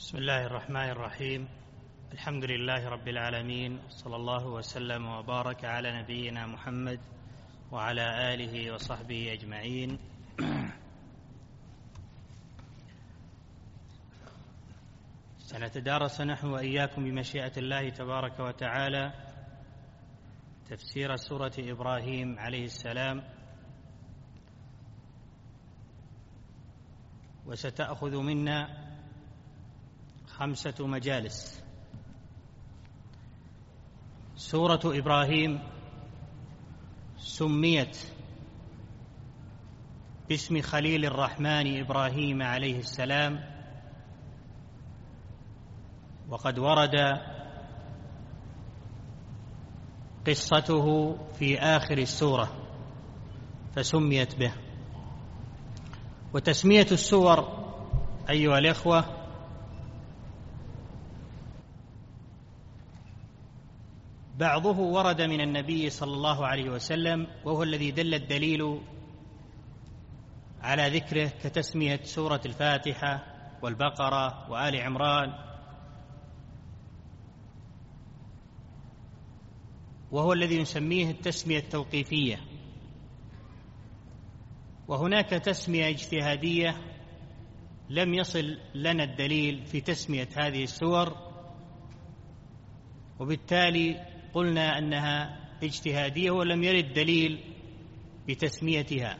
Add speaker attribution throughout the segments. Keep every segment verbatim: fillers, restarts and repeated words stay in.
Speaker 1: بسم الله الرحمن الرحيم. الحمد لله رب العالمين، صلى الله وسلم وبارك على نبينا محمد وعلى آله وصحبه أجمعين. سنتدارس نحن وإياكم بمشيئة الله تبارك وتعالى تفسير سورة إبراهيم عليه السلام، وستأخذ منا خمسة مجالس. سورة إبراهيم سميت باسم خليل الرحمن إبراهيم عليه السلام، وقد ورد قصته في آخر السورة فسميت به. وتسمية السور أيها الإخوة بعضه ورد من النبي صلى الله عليه وسلم، وهو الذي دل الدليل على ذكره، كتسمية سورة الفاتحة والبقرة وآل عمران، وهو الذي نسميه التسمية التوقيفية. وهناك تسمية اجتهادية لم يصل لنا الدليل في تسمية هذه السور، وبالتالي قلنا أنها اجتهادية ولم يرد دليل بتسميتها.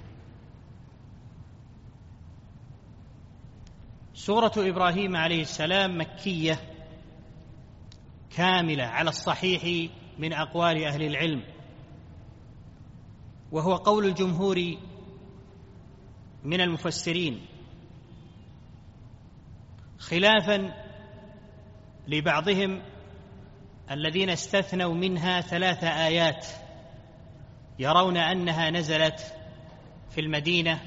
Speaker 1: سورة إبراهيم عليه السلام مكية كاملة على الصحيح من أقوال أهل العلم، وهو قول الجمهور من المفسرين، خلافا لبعضهم الذين استثنوا منها ثلاث آيات يرون أنها نزلت في المدينة،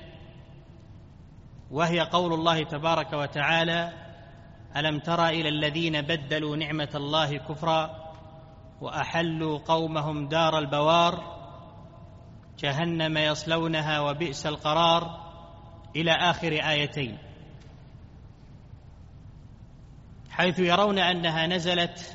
Speaker 1: وهي قول الله تبارك وتعالى: ألم تر إلى الذين بدلوا نعمة الله كفرا وأحلوا قومهم دار البوار جهنم يصلونها وبئس القرار، إلى آخر آيتين، حيث يرون أنها نزلت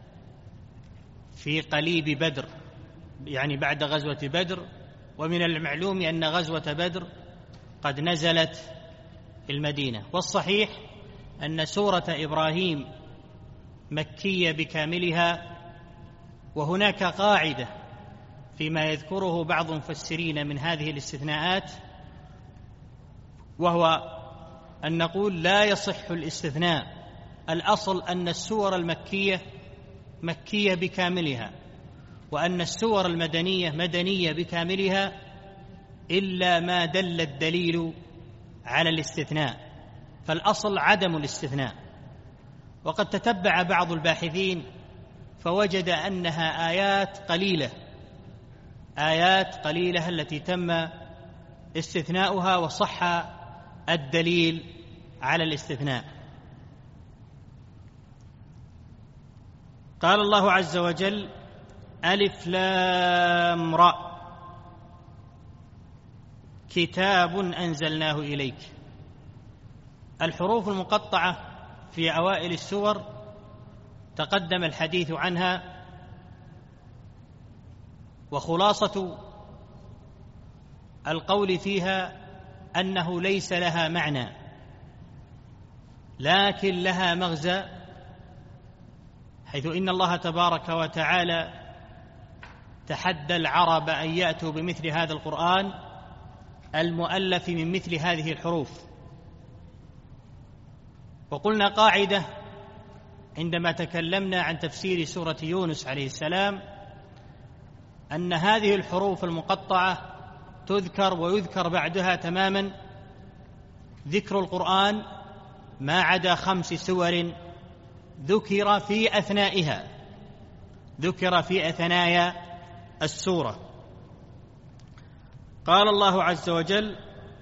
Speaker 1: في قليب بدر، يعني بعد غزوة بدر. ومن المعلوم أن غزوة بدر قد نزلت في المدينة. والصحيح أن سورة إبراهيم مكية بكاملها. وهناك قاعدة فيما يذكره بعض المفسرين من هذه الاستثناءات، وهو أن نقول لا يصح الاستثناء. الأصل أن السور المكية مكية بكاملها، وأن السور المدنية مدنية بكاملها، إلا ما دل الدليل على الاستثناء، فالأصل عدم الاستثناء. وقد تتبع بعض الباحثين فوجد أنها آيات قليلة آيات قليلة التي تم استثناؤها وصح الدليل على الاستثناء. قال الله عز وجل: ألف لام را كتاب أنزلناه إليك. الحروف المقطعة في أوائل السور تقدم الحديث عنها، وخلاصة القول فيها أنه ليس لها معنى، لكن لها مغزى، حيث إن الله تبارك وتعالى تحدى العرب أن يأتوا بمثل هذا القرآن المؤلف من مثل هذه الحروف. وقلنا قاعدة عندما تكلمنا عن تفسير سورة يونس عليه السلام، أن هذه الحروف المقطعة تذكر ويذكر بعدها تماما ذكر القرآن ما عدا خمس سور ذكر في أثنائها ذكر في أثنايا السورة. قال الله عز وجل: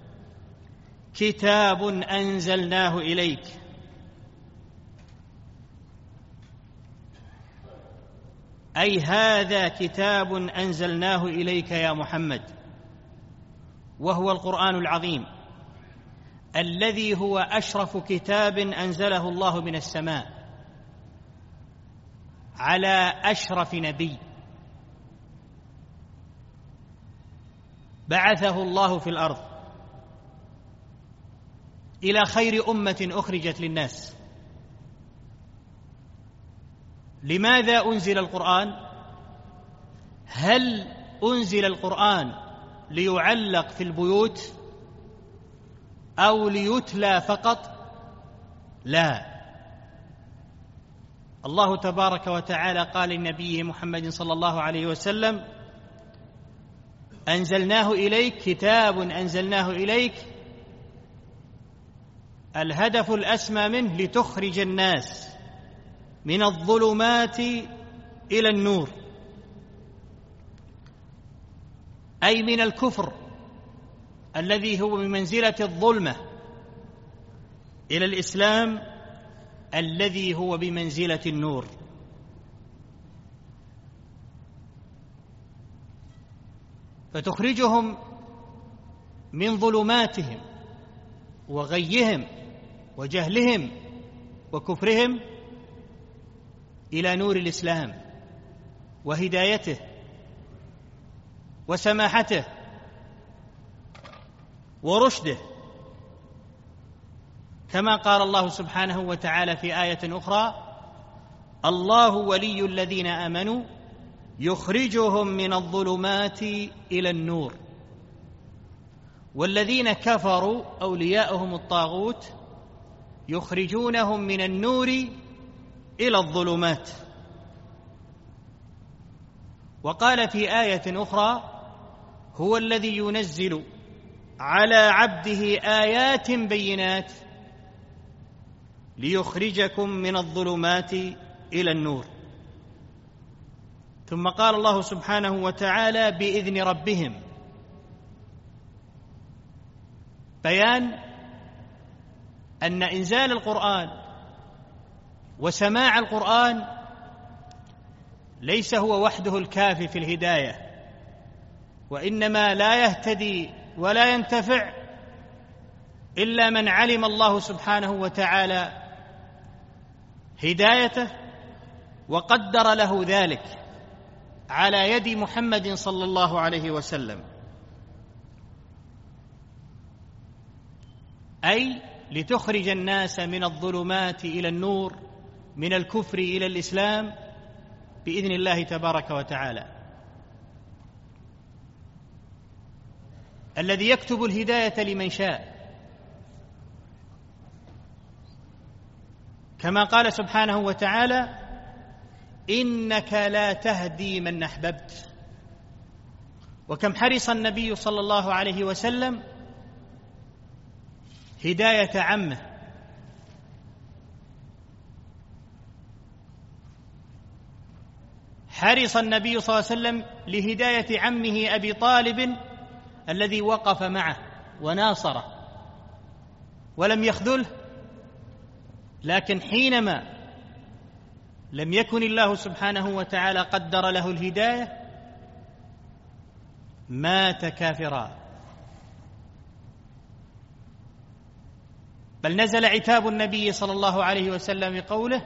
Speaker 1: كتاب أنزلناه إليك. أي هذا كتاب أنزلناه إليك يا محمد، وهو القرآن العظيم، الذي هو أشرف كتاب أنزله الله من السماء على أشرف نبي بعثه الله في الأرض إلى خير أمة أخرجت للناس. لماذا أنزل القرآن؟ هل أنزل القرآن ليعلق في البيوت أو ليتلى فقط؟ لا، الله تبارك وتعالى قال لنبيه محمد صلى الله عليه وسلم: أنزلناه إليك، كتاب أنزلناه إليك، الهدف الأسمى منه لتخرج الناس من الظلمات إلى النور، أي من الكفر الذي هو بمنزلة الظلمة إلى الإسلام الذي هو بمنزلة النور. فتخرجهم من ظلماتهم وغيهم وجهلهم وكفرهم إلى نور الإسلام وهدايته وسماحته ورشده، كما قال الله سبحانه وتعالى في آية أخرى: الله ولي الذين آمنوا يخرجهم من الظلمات إلى النور، والذين كفروا أولياؤهم الطاغوت يخرجونهم من النور إلى الظلمات. وقال في آية أخرى: هو الذي ينزل على عبده آيات بينات ليخرجكم من الظلمات إلى النور. ثم قال الله سبحانه وتعالى: بإذن ربهم، بيان أن إنزال القرآن وسماع القرآن ليس هو وحده الكافي في الهداية، وإنما لا يهتدي ولا ينتفع إلا من علم الله سبحانه وتعالى هدايته وقدر له ذلك على يد محمد صلى الله عليه وسلم، أي لتخرج الناس من الظلمات إلى النور، من الكفر إلى الإسلام بإذن الله تبارك وتعالى. الذي يكتب الهداية لمن شاء، كما قال سبحانه وتعالى: إنك لا تهدي من أحببت. وكم حرص النبي صلى الله عليه وسلم هداية عمه، حرص النبي صلى الله عليه وسلم لهداية عمه أبي طالب الذي وقف معه وناصره ولم يخذله، لكن حينما لم يكن الله سبحانه وتعالى قدر له الهداية مات كافرا. بل نزل عتاب النبي صلى الله عليه وسلم بقوله: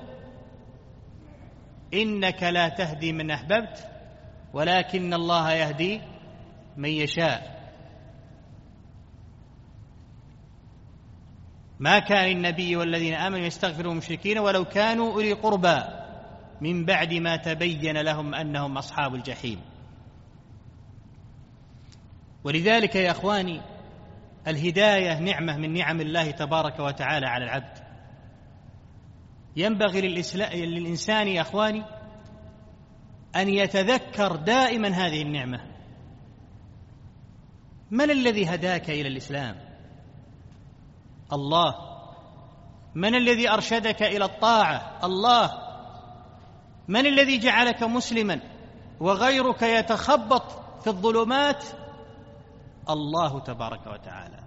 Speaker 1: إنك لا تهدي من أحببت ولكن الله يهدي من يشاء. ما كان النبي والذين آمنوا يستغفروا المشركين ولو كانوا أولي قربى من بعد ما تبين لهم أنهم أصحاب الجحيم. ولذلك يا أخواني، الهداية نعمة من نعم الله تبارك وتعالى على العبد. ينبغي للإنسان يا أخواني أن يتذكر دائما هذه النعمة. من الذي هداك إلى الإسلام؟ الله. من الذي أرشدك إلى الطاعة؟ الله. من الذي جعلك مسلما وغيرك يتخبط في الظلمات؟ الله تبارك وتعالى.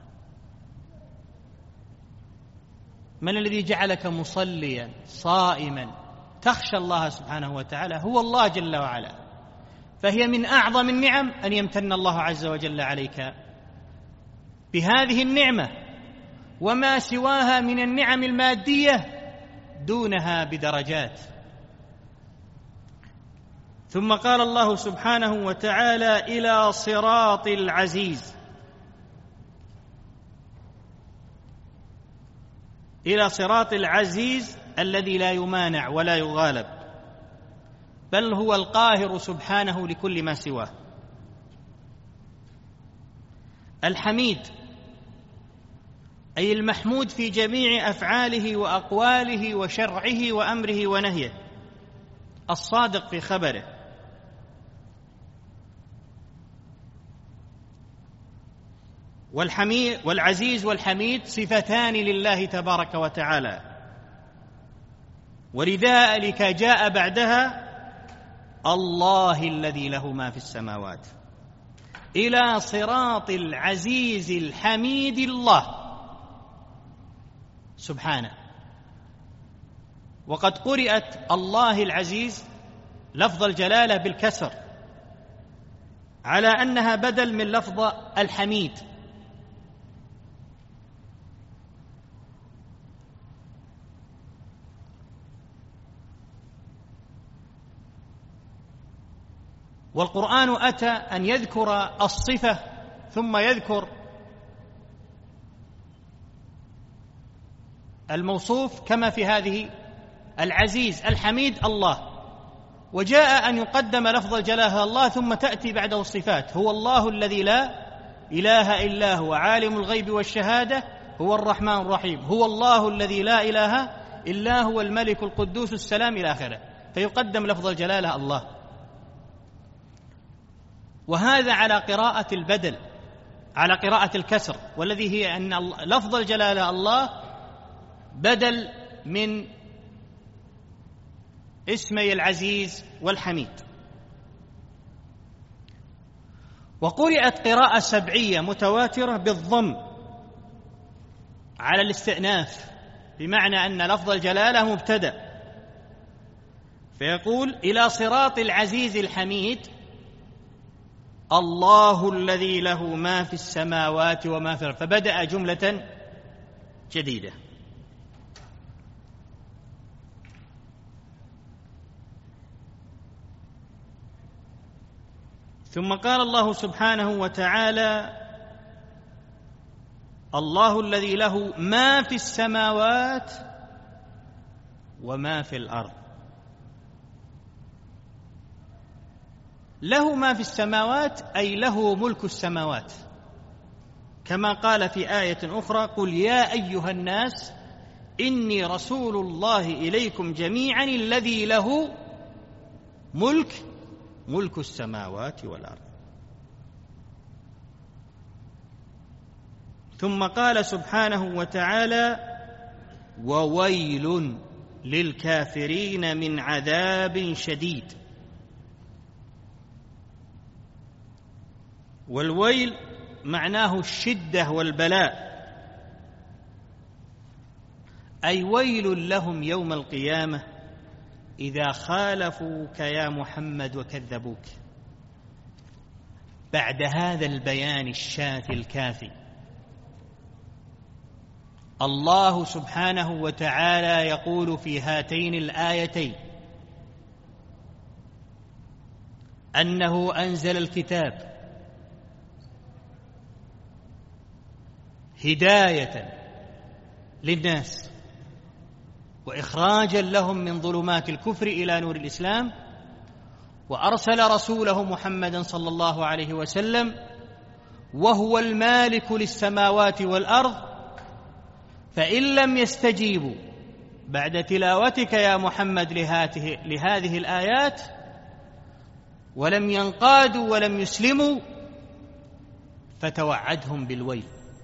Speaker 1: من الذي جعلك مصليا صائما تخشى الله سبحانه وتعالى؟ هو الله جل وعلا. فهي من أعظم النعم أن يمتن الله عز وجل عليك بهذه النعمة وما سواها من النعم المادية دونها بدرجات. ثم قال الله سبحانه وتعالى: إلى صراط العزيز، إلى صراط العزيز الذي لا يمانع ولا يغالب، بل هو القاهر سبحانه لكل ما سواه. الحميد أي المحمود في جميع أفعاله وأقواله وشرعه وأمره ونهيه، الصادق في خبره. والحميد والعزيز والحميد صفتان لله تبارك وتعالى، ولذلك جاء بعدها الله الذي له ما في السماوات، إلى صراط العزيز الحميد الله سبحانه. وقد قرئت الله العزيز لفظ الجلالة بالكسر على أنها بدل من لفظ الحميد، والقرآن أتى أن يذكر الصفة ثم يذكر الموصوف، كما في هذه: العزيز الحميد الله، وجاء أن يقدم لفظ الجلالة الله ثم تأتي بعده الصفات: هو الله الذي لا إله إلا هو عالم الغيب والشهادة هو الرحمن الرحيم، هو الله الذي لا إله إلا هو الملك القدوس السلام إلى آخره، فيقدم لفظ الجلالة الله. وهذا على قراءة البدل، على قراءة الكسر، والذي هي أن لفظ الجلالة الله بدل من اسمي العزيز والحميد. وقرأت قراءة سبعية متواترة بالضم على الاستئناف، بمعنى أن لفظ الجلالة مبتدأ، فيقول: إلى صراط العزيز الحميد الله الذي له ما في السماوات وما في الأرض، فبدأ جملة جديدة. ثم قال الله سبحانه وتعالى: الله الذي له ما في السماوات وما في الأرض. له ما في السماوات أي له ملك السماوات، كما قال في آية أخرى: قل يا أيها الناس إني رسول الله إليكم جميعا الذي له ملك ملك السماوات والأرض. ثم قال سبحانه وتعالى: وويل للكافرين من عذاب شديد. والويل معناه الشدة والبلاء، أي ويل لهم يوم القيامة إذا خالفوك يا محمد وكذبوك. بعد هذا البيان الشافي الكافي، الله سبحانه وتعالى يقول في هاتين الآيتين أنه أنزل الكتاب هداية للناس وإخراجا لهم من ظلمات الكفر إلى نور الإسلام، وأرسل رسوله محمدا صلى الله عليه وسلم وهو المالك للسماوات والأرض. فإن لم يستجيبوا بعد تلاوتك يا محمد لهذه, لهذه الآيات ولم ينقادوا ولم يسلموا فتوعدهم بالويل.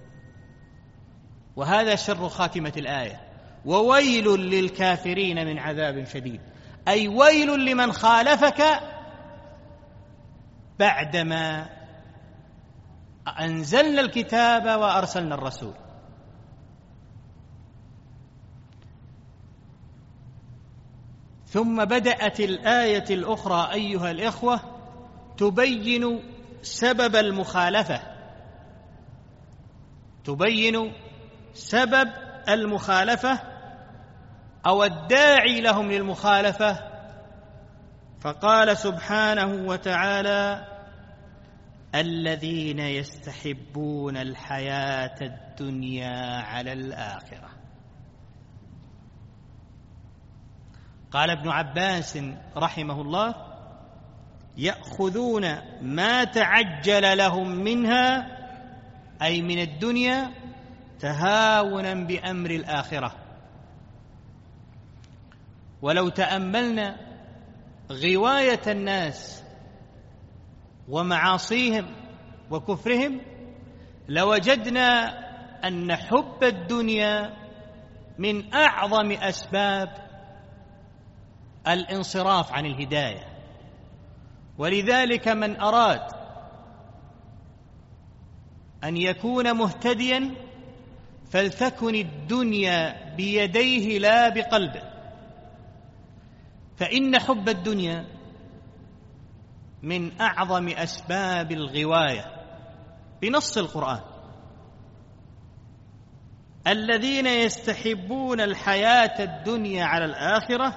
Speaker 1: وهذا سر خاتمة الآية: وويل للكافرين من عذاب شديد، أي ويل لمن خالفك بعدما أنزلنا الكتاب وأرسلنا الرسول. ثم بدأت الآية الأخرى أيها الإخوة تبين سبب المخالفة، تبين سبب المخالفة أو الداعي لهم للمخالفة، فقال سبحانه وتعالى: الذين يستحبون الحياة الدنيا على الآخرة. قال ابن عباس رحمه الله: يأخذون ما تعجل لهم منها، أي من الدنيا، تهاونا بأمر الآخرة. ولو تأملنا غواية الناس ومعاصيهم وكفرهم لوجدنا أن حب الدنيا من أعظم أسباب الانصراف عن الهداية. ولذلك من أراد أن يكون مهتديا فلتكن الدنيا بيديه لا بقلبه، فإن حب الدنيا من أعظم أسباب الغواية بنص القرآن: الذين يستحبون الحياة الدنيا على الآخرة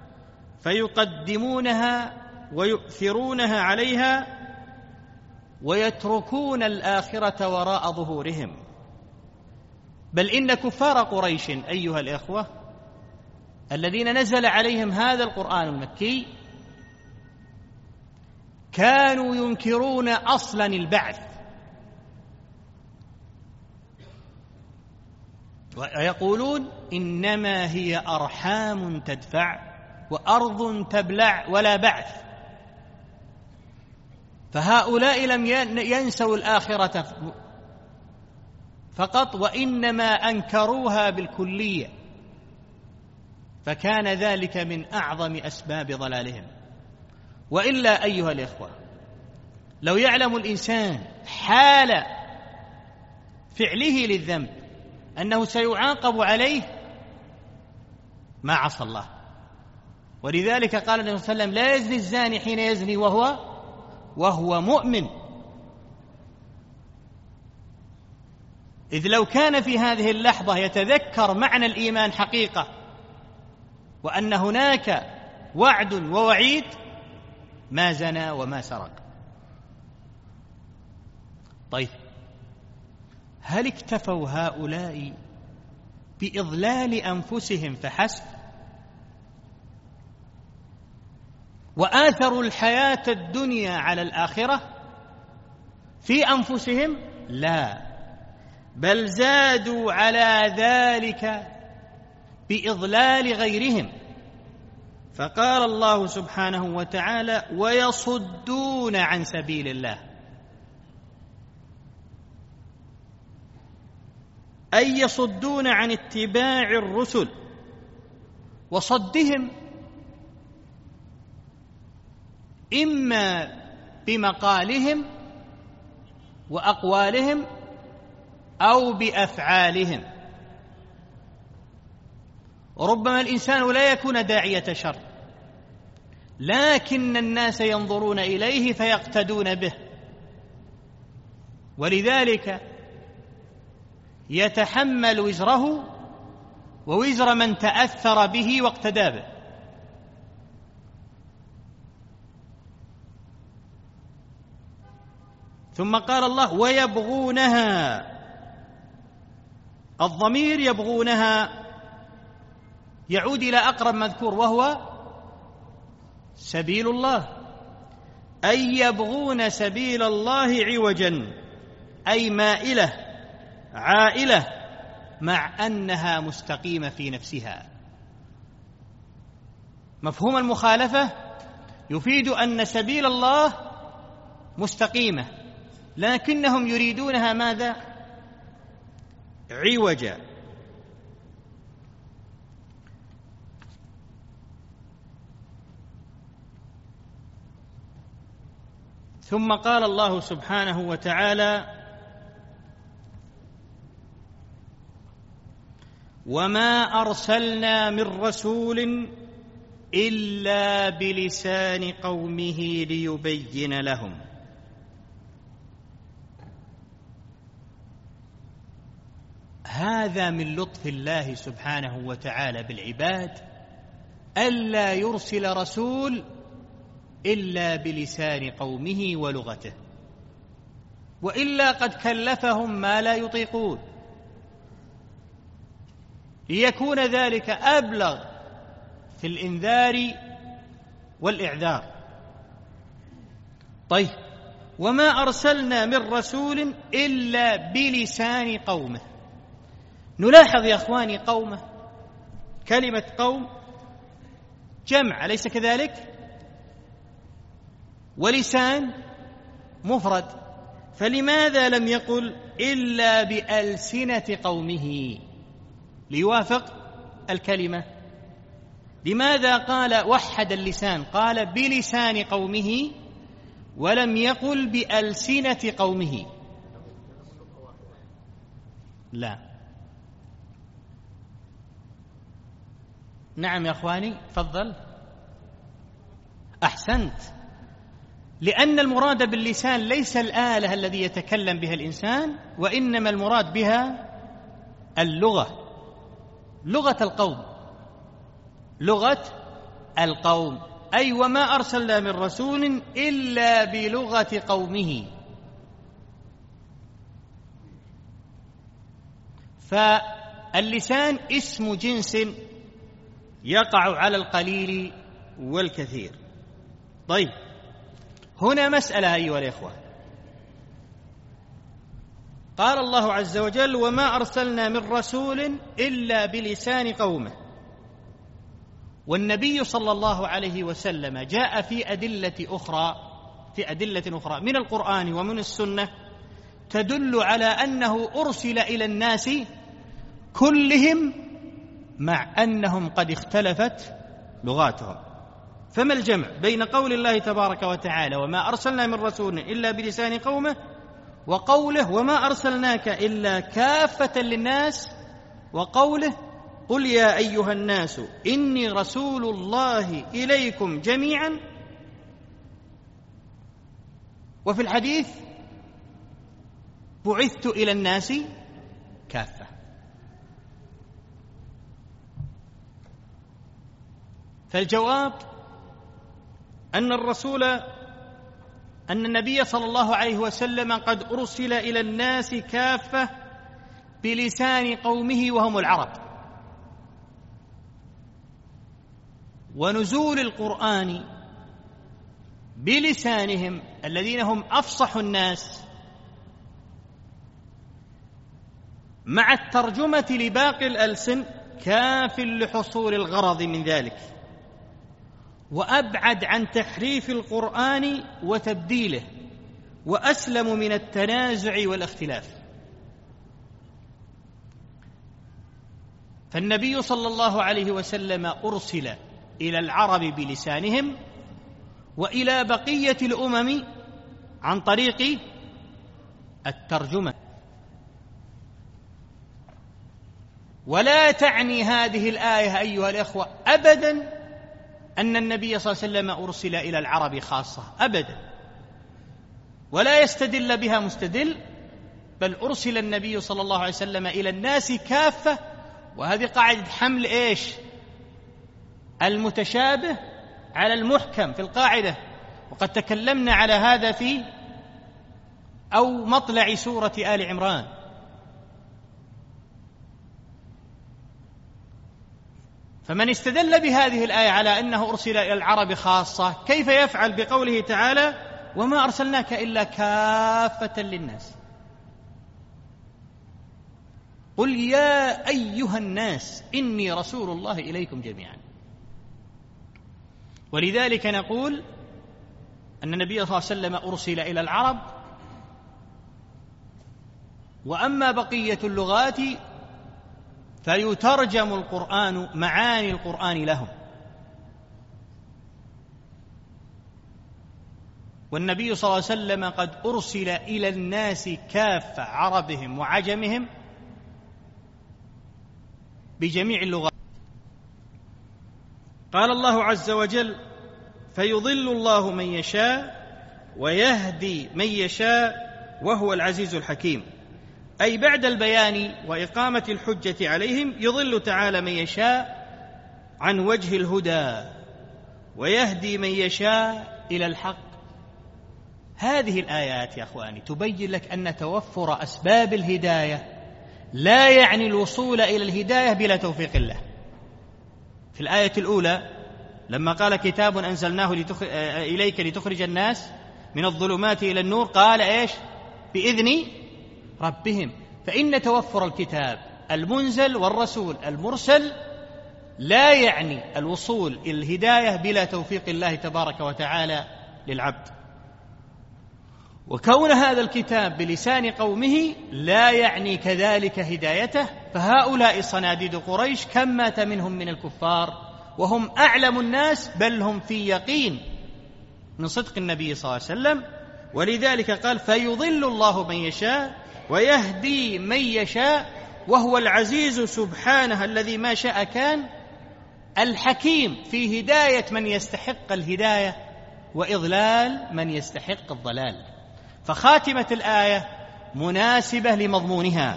Speaker 1: فيقدمونها ويؤثرونها عليها ويتركون الآخرة وراء ظهورهم. بل إن كفار قريش أيها الإخوة الذين نزل عليهم هذا القرآن المكي كانوا ينكرون أصلا البعث، ويقولون إنما هي أرحام تدفع وأرض تبلع ولا بعث. فهؤلاء لم ينسوا الآخرة فقط، وإنما أنكروها بالكلية، فكان ذلك من أعظم أسباب ضلالهم. وإلا أيها الإخوة لو يعلم الإنسان حال فعله للذنب أنه سيعاقب عليه ما عصى الله. ولذلك قال النبي صلى الله عليه وسلم: لا يزني الزاني حين يزني وهو وهو مؤمن. إذ لو كان في هذه اللحظة يتذكر معنى الإيمان حقيقة وأن هناك وعد ووعيد ما زنى وما سرق. طيب، هل اكتفوا هؤلاء بإضلال أنفسهم فحسب وآثروا الحياة الدنيا على الآخرة في أنفسهم؟ لا، بل زادوا على ذلك بإضلال غيرهم. فقال الله سبحانه وتعالى: ويصدون عن سبيل الله، أي يصدون عن اتباع الرسل، وصدهم إما بمقالهم وأقوالهم أو بأفعالهم. ربما الإنسان لا يكون داعية شر، لكن الناس ينظرون إليه فيقتدون به، ولذلك يتحمل وزره ووزر من تأثر به واقتدى به. ثم قال الله: ويبغونها، الضمير يبغونها يعود إلى أقرب مذكور وهو سبيل الله، أي يبغون سبيل الله عوجا، أي مائلة عائلة، مع أنها مستقيمة في نفسها. مفهوم المخالفة يفيد أن سبيل الله مستقيمة، لكنهم يريدونها ماذا؟ عوجا. ثم قال الله سبحانه وتعالى: وما أرسلنا من رسول إلا بلسان قومه ليبين لهم. هذا من لطف الله سبحانه وتعالى بالعباد ألا يرسل رسول إلا بلسان قومه ولغته، وإلا قد كلفهم ما لا يطيقون، ليكون ذلك أبلغ في الإنذار والإعذار. طيب، وما أرسلنا من رسول إلا بلسان قومه. نلاحظ يا أخواني قومه، كلمة قوم جمع أليس كذلك؟ ولسان مفرد، فلماذا لم يقل إلا بألسنة قومه ليوافق الكلمة؟ لماذا قال وحد اللسان، قال بلسان قومه ولم يقل بألسنة قومه؟ لا. نعم يا أخواني، تفضل. أحسنت، لأن المراد باللسان ليس الآلة الذي يتكلم بها الإنسان، وإنما المراد بها اللغة، لغة القوم، لغة القوم، أي وما أرسلنا من رسول إلا بلغة قومه. فاللسان اسم جنس يقع على القليل والكثير. طيب، هنا مسألة أيها الإخوة. قال الله عز وجل وما أرسلنا من رسول إلا بلسان قومه، والنبي صلى الله عليه وسلم جاء في أدلة أخرى في أدلة أخرى من القرآن ومن السنة تدل على أنه أرسل إلى الناس كلهم، مع أنهم قد اختلفت لغاتهم. فما الجمع بين قول الله تبارك وتعالى وما أرسلنا من رسول إلا بلسان قومه، وقوله وما أرسلناك إلا كافة للناس، وقوله قل يا أيها الناس إني رسول الله إليكم جميعا؟ وفي الحديث بعثت إلى الناس كافة. فالجواب أن الرسول أن النبي صلى الله عليه وسلم قد أرسل إلى الناس كافة بلسان قومه وهم العرب، ونزول القرآن بلسانهم الذين هم أفصح الناس مع الترجمة لباقي الألسن كاف لحصول الغرض من ذلك، وأبعد عن تحريف القرآن وتبديله، وأسلم من التنازع والاختلاف. فالنبي صلى الله عليه وسلم أرسل إلى العرب بلسانهم، وإلى بقية الأمم عن طريق الترجمة. ولا تعني هذه الآية أيها الأخوة أبداً أن النبي صلى الله عليه وسلم أرسل إلى العرب خاصة، أبدا، ولا يستدل بها مستدل، بل أرسل النبي صلى الله عليه وسلم إلى الناس كافة. وهذه قاعدة حمل إيش؟ المتشابه على المحكم في القاعدة، وقد تكلمنا على هذا في أو مطلع سورة آل عمران. فمن استدل بهذه الآية على أنه أرسل إلى العرب خاصة، كيف يفعل بقوله تعالى وما أرسلناك إلا كافة للناس؟ قل يا أيها الناس إني رسول الله إليكم جميعا. ولذلك نقول أن النبي صلى الله عليه وسلم أرسل إلى العرب، وأما بقية اللغات فيترجم القرآن معاني القرآن لهم. والنبي صلى الله عليه وسلم قد أرسل إلى الناس كافة، عربهم وعجمهم، بجميع اللغات. قال الله عز وجل فيضل الله من يشاء ويهدي من يشاء وهو العزيز الحكيم.
Speaker 2: أي بعد البيان وإقامة الحجة عليهم يضل تعالى من يشاء عن وجه الهدى ويهدي من يشاء إلى الحق. هذه الآيات يا أخواني تبين لك أن توفر أسباب الهداية لا يعني الوصول إلى الهداية بلا توفيق الله. في الآية الأولى لما قال كتاب أنزلناه لتخ... إليك لتخرج الناس من الظلمات إلى النور، قال إيش؟ بإذن ربهم. فإن توفر الكتاب المنزل والرسول المرسل لا يعني الوصول إلى الهداية بلا توفيق الله تبارك وتعالى للعبد. وكون هذا الكتاب بلسان قومه لا يعني كذلك هدايته، فهؤلاء صناديد قريش كم مات منهم من الكفار وهم أعلم الناس، بل هم في يقين من صدق النبي صلى الله عليه وسلم. ولذلك قال فيضل الله من يشاء ويهدي من يشاء وهو العزيز سبحانه الذي ما شاء كان، الحكيم في هداية من يستحق الهداية وإضلال من يستحق الضلال. فخاتمة الآية مناسبة لمضمونها.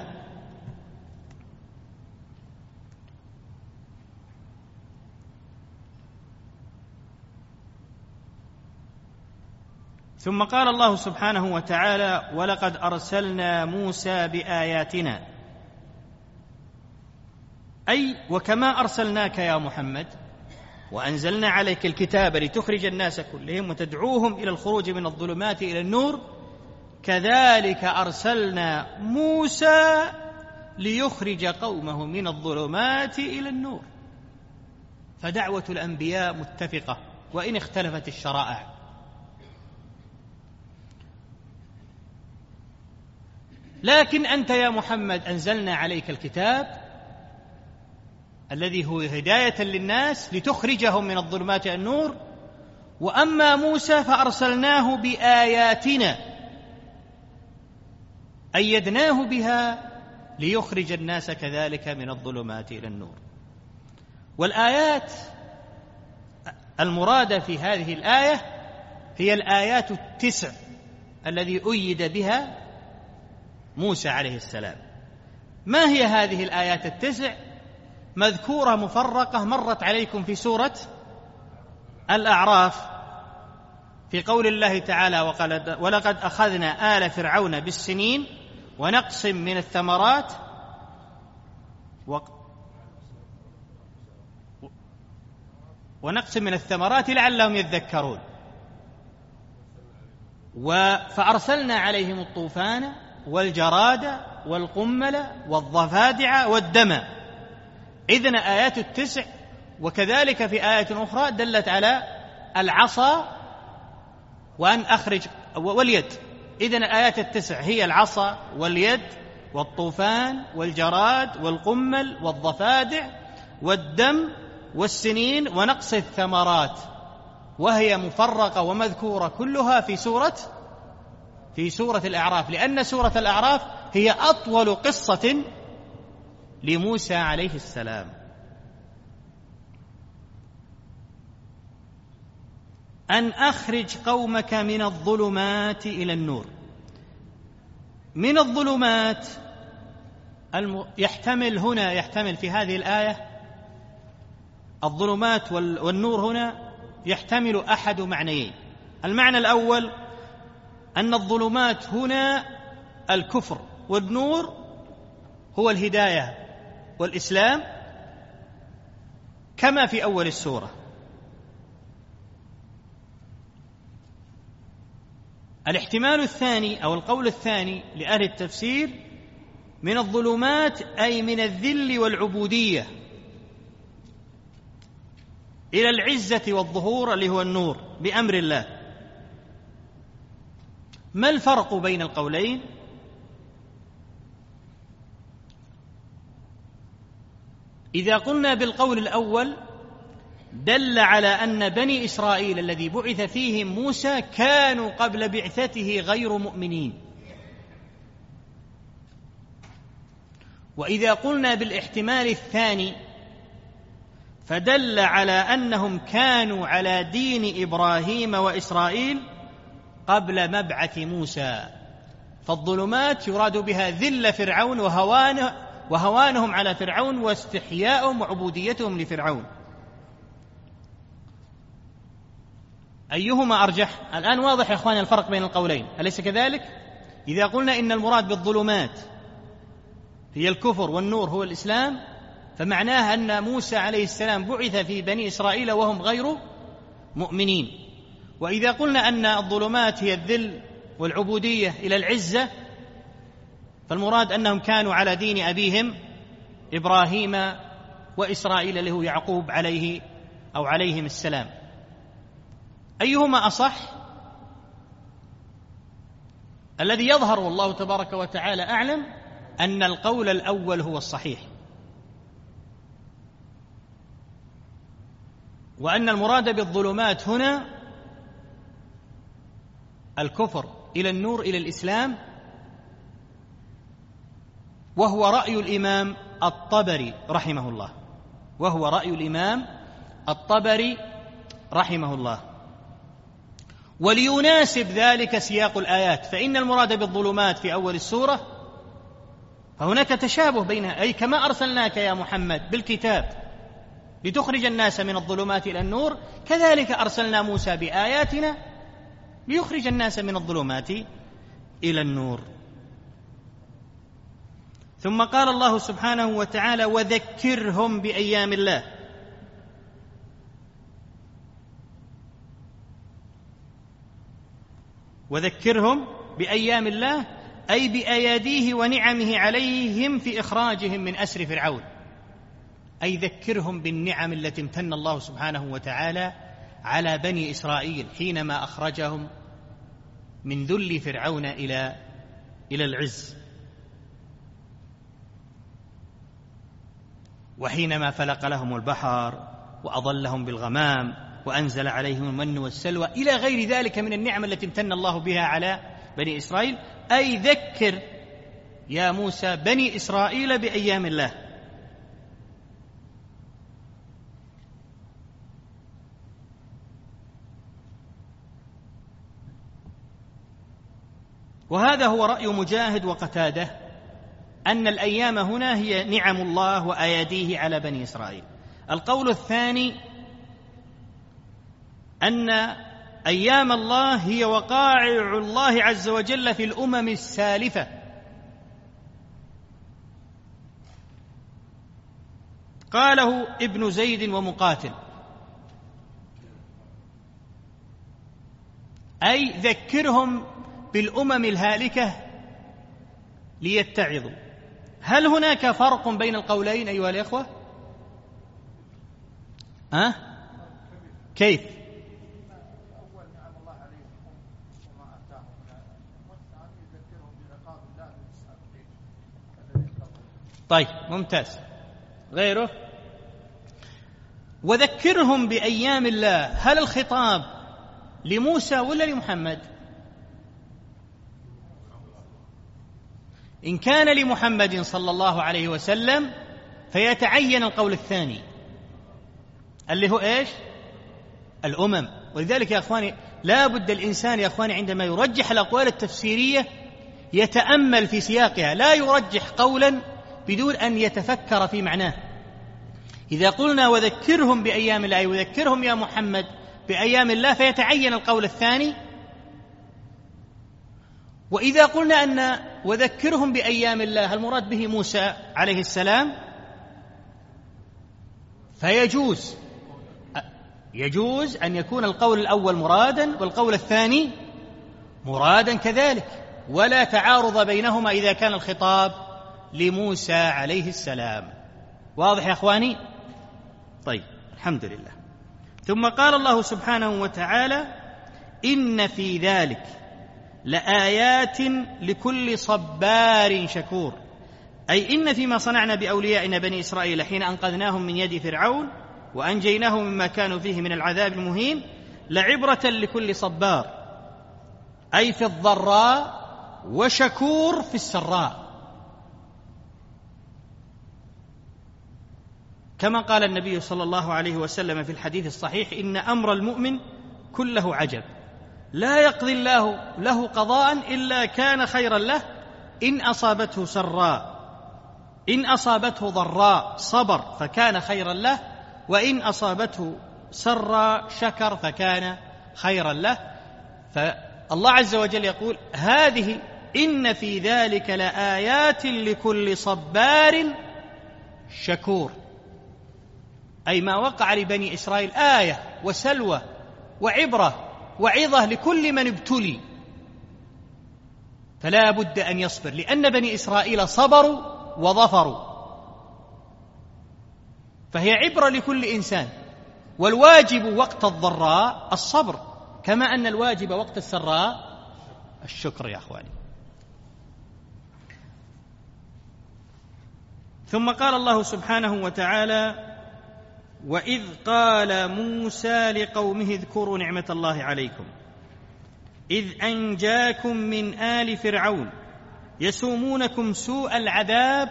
Speaker 2: ثم قال الله سبحانه وتعالى ولقد أرسلنا موسى بآياتنا، أي وكما أرسلناك يا محمد وأنزلنا عليك الكتاب لتخرج الناس كلهم وتدعوهم إلى الخروج من الظلمات إلى النور، كذلك أرسلنا موسى ليخرج قومه من الظلمات إلى النور. فدعوة الأنبياء متفقة وإن اختلفت الشرائع. لكن أنت يا محمد أنزلنا عليك الكتاب الذي هو هداية للناس لتخرجهم من الظلمات إلى النور، وأما موسى فأرسلناه بآياتنا أيدناه بها ليخرج الناس كذلك من الظلمات إلى النور. والآيات المرادة في هذه الآية هي الآيات التسع الذي أيد بها موسى عليه السلام. ما هي هذه الآيات التسع؟ مذكورة مفرقة مرت عليكم في سورة الأعراف في قول الله تعالى ولقد أخذنا آل فرعون بالسنين ونقص من الثمرات و... ونقص من الثمرات لعلهم يذكرون و... فأرسلنا عليهم الطوفان والجراد والقمل والضفادع والدم. إذن آيات التسع. وكذلك في آيات أخرى دلت على العصا وأن أخرج واليد. إذن آيات التسع هي العصا واليد والطوفان والجراد والقمل والضفادع والدم والسنين ونقص الثمرات، وهي مفرقة ومذكورة كلها في سورة في سورة الأعراف، لأن سورة الأعراف هي أطول قصة لموسى عليه السلام. أن أخرج قومك من الظلمات إلى النور. من الظلمات الم... يحتمل هنا يحتمل في هذه الآية الظلمات وال... والنور هنا يحتمل أحد معنيين. المعنى الأول أن الظلمات هنا الكفر، والنور هو الهداية والإسلام كما في أول السورة. الاحتمال الثاني أو القول الثاني لأهل التفسير من الظلمات أي من الذل والعبودية إلى العزة والظهور اللي هو النور بأمر الله. ما الفرق بين القولين؟ إذا قلنا بالقول الأول دل على أن بني إسرائيل الذي بعث فيهم موسى كانوا قبل بعثته غير مؤمنين. وإذا قلنا بالاحتمال الثاني فدل على أنهم كانوا على دين إبراهيم وإسرائيل قبل مبعث موسى، فالظلمات يراد بها ذل فرعون وهوانه وهوانهم على فرعون واستحياءهم وعبوديتهم لفرعون. أيهما أرجح؟ الآن واضح يا أخواني الفرق بين القولين، أليس كذلك؟ إذا قلنا إن المراد بالظلمات هي الكفر والنور هو الإسلام، فمعناه أن موسى عليه السلام بعث في بني إسرائيل وهم غير مؤمنين. وإذا قلنا أن الظلمات هي الذل والعبودية إلى العزة، فالمراد أنهم كانوا على دين أبيهم إبراهيم وإسرائيل اللي هو يعقوب عليه أو عليهم السلام. أيهما أصح؟ الذي يظهر والله تبارك وتعالى أعلم أن القول الأول هو الصحيح، وأن المراد بالظلمات هنا الكفر إلى النور إلى الإسلام، وهو رأي الإمام الطبري رحمه الله وهو رأي الإمام الطبري رحمه الله. وليناسب ذلك سياق الآيات، فإن المراد بالظلمات في أول السورة فهناك تشابه بينها، أي كما أرسلناك يا محمد بالكتاب لتخرج الناس من الظلمات إلى النور، كذلك أرسلنا موسى بآياتنا ليخرج الناس من الظلمات إلى النور. ثم قال الله سبحانه وتعالى: وذكرهم بأيام الله. وذكرهم بأيام الله أي بأياديه ونعمه عليهم في إخراجهم من أسر فرعون، أي ذكرهم بالنعم التي امتن الله سبحانه وتعالى على بني إسرائيل حينما أخرجهم من ذل فرعون إلى إلى العز، وحينما فلق لهم البحر وأظلهم بالغمام وأنزل عليهم المن والسلوى إلى غير ذلك من النعم التي امتن الله بها على بني إسرائيل. أي ذكر يا موسى بني إسرائيل بأيام الله. وهذا هو رأي مجاهد وقتادة، أن الأيام هنا هي نعم الله وأياديه على بني إسرائيل. القول الثاني أن أيام الله هي وقائع الله عز وجل في الأمم السالفة، قاله ابن زيد ومقاتل، أي ذكرهم بالأمم الهالكة ليتعظوا. هل هناك فرق بين القولين أيها الإخوة؟ أه؟ كيف؟ طيب ممتاز. غيره؟ وذكرهم بأيام الله، هل الخطاب لموسى ولا لمحمد؟ إن كان لمحمد صلى الله عليه وسلم فيتعين القول الثاني اللي هو إيش؟ الأمم. ولذلك يا أخواني لا بد الإنسان يا أخواني عندما يرجح الأقوال التفسيرية يتأمل في سياقها، لا يرجح قولا بدون أن يتفكر في معناه. إذا قلنا وذكرهم بأيام الله، أي وذكرهم يا محمد بأيام الله، فيتعين القول الثاني. وإذا قلنا أن وذكرهم بأيام الله المراد به موسى عليه السلام، فيجوز يجوز أن يكون القول الأول مرادا والقول الثاني مرادا كذلك، ولا تعارض بينهما إذا كان الخطاب لموسى عليه السلام. واضح يا أخواني؟ طيب الحمد لله. ثم قال الله سبحانه وتعالى: إن في ذلك لآيات لكل صبار شكور، أي إن فيما صنعنا بأوليائنا بني إسرائيل حين أنقذناهم من يد فرعون وأنجيناهم مما كانوا فيه من العذاب المهين لعبرة لكل صبار، أي في الضراء، وشكور في السراء، كما قال النبي صلى الله عليه وسلم في الحديث الصحيح: إن أمر المؤمن كله عجب، لا يقضي الله له قضاء إلا كان خيرا له إن أصابته سراء، إن أصابته ضراء صبر فكان خيرا له، وإن أصابته سراء شكر فكان خيرا له. فالله عز وجل يقول: هذه إن في ذلك لآيات لكل صبار شكور، أي ما وقع لبني إسرائيل آية وسلوى وعبرة وعظة لكل من ابتلي، فلا بد أن يصبر، لأن بني إسرائيل صبروا وظفروا، فهي عبرة لكل إنسان. والواجب وقت الضراء الصبر، كما أن الواجب وقت السراء الشكر يا أخواني. ثم قال الله سبحانه وتعالى: وإذ قال موسى لقومه اذكروا نعمة الله عليكم إذ أنجاكم من آل فرعون يسومونكم سوء العذاب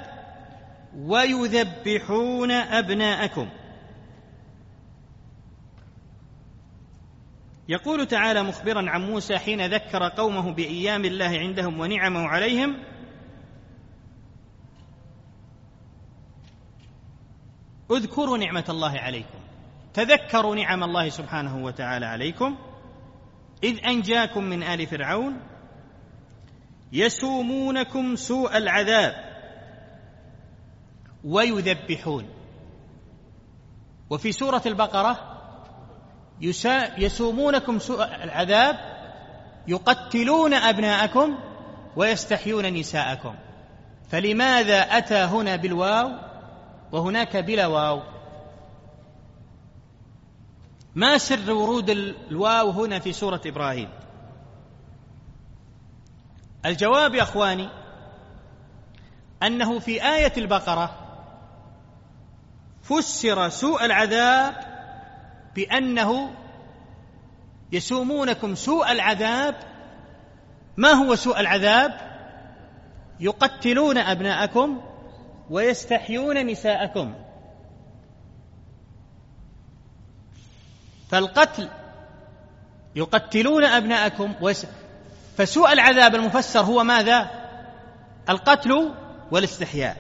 Speaker 2: ويذبحون أبناءكم. يقول تعالى مخبرا عن موسى حين ذكر قومه بأيام الله عندهم ونعمه عليهم: اذكروا نعمة الله عليكم، تذكروا نعم الله سبحانه وتعالى عليكم، إذ أنجاكم من آل فرعون يسومونكم سوء العذاب ويذبحون. وفي سورة البقرة يسومونكم سوء العذاب يقتلون أبناءكم ويستحيون نساءكم، فلماذا أتى هنا بالواو وهناك بلا واو؟ ما سر ورود الواو هنا في سورة إبراهيم؟ الجواب يا أخواني أنه في آية البقرة فسر سوء العذاب بأنه يسومونكم سوء العذاب. ما هو سوء العذاب؟ يقتلون أبناءكم ويستحيون نساءكم. فالقتل يقتلون أبناءكم ويس... فسوء العذاب المفسر هو ماذا؟ القتل والاستحياء.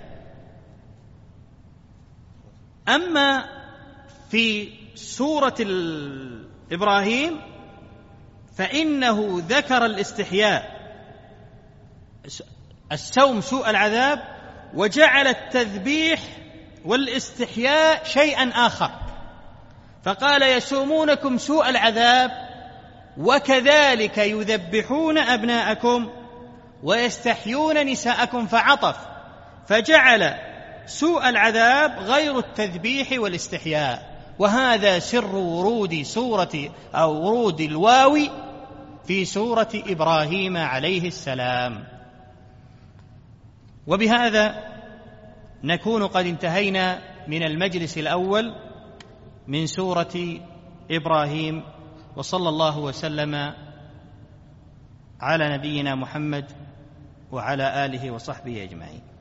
Speaker 2: أما في سورة إبراهيم فإنه ذكر الاستحياء، السوم سوء العذاب، وجعل التذبيح والاستحياء شيئا آخر، فقال يسومونكم سوء العذاب وكذلك يذبحون أبناءكم ويستحيون نساءكم، فعطف فجعل سوء العذاب غير التذبيح والاستحياء. وهذا سر ورود سورة أو ورود الواو في سورة إبراهيم عليه السلام. وبهذا نكون قد انتهينا من المجلس الأول من سورة إبراهيم، وصلى الله وسلم على نبينا محمد وعلى آله وصحبه أجمعين.